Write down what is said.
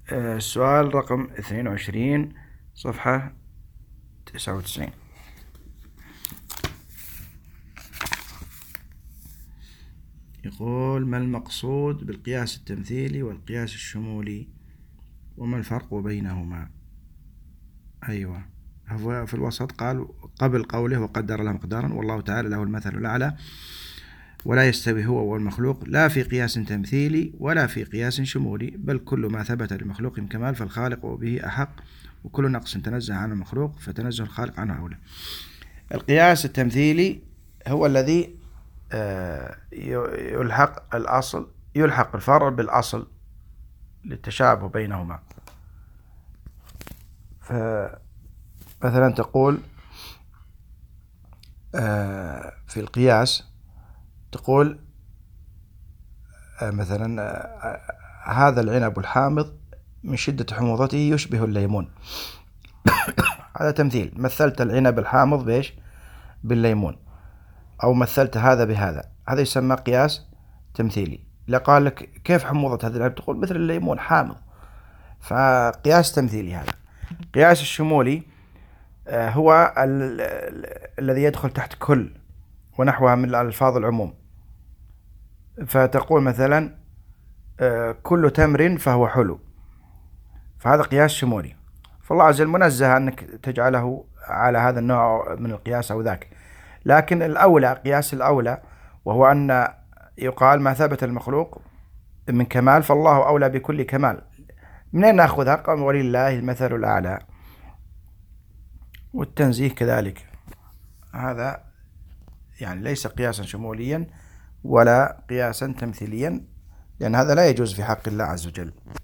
السؤال رقم 22 صفحة 99. يقول: ما المقصود بالقياس التمثيلي والقياس الشمولي وما الفرق بينهما؟ أيوة، هو في الوسط قال قبل قوله وقدر له مقدارا والله تعالى له المثل الأعلى ولا يستوي هو والمخلوق لا في قياس تمثيلي ولا في قياس شمولي، بل كل ما ثبت لمخلوق كمال فالخالق به أحق، وكل نقص تنزه عنه المخلوق فتنزه الخالق عنه أولى. القياس التمثيلي هو الذي يلحق الفرع بالأصل للتشابه بينهما. فمثلا تقول في القياس تقول مثلا هذا العنب الحامض من شدة حموضته يشبه الليمون. هذا تمثيل، مثلت العنب الحامض بإيش؟ بالليمون، أو مثلت هذا بهذا، هذا يسمى قياس تمثيلي. لا قال لك كيف حموضة هذا العنب، تقول مثل الليمون حامض، فقياس تمثيلي. هذا قياس الشمولي هو الذي يدخل تحت كل ونحوها من الألفاظ العموم. فتقول مثلا كل تمر فهو حلو، فهذا قياس شمولي. فالله عز وجل منزه أنك تجعله على هذا النوع من القياس أو ذاك. لكن الأولى، قياس الأولى، وهو أن يقال ما ثبت المخلوق من كمال فالله أولى بكل كمال. منين نأخذها؟ قال ولله المثل الأعلى. والتنزيه كذلك، هذا يعني ليس قياسا شموليا ولا قياسا تمثيليا، لأن هذا لا يجوز في حق الله عز وجل.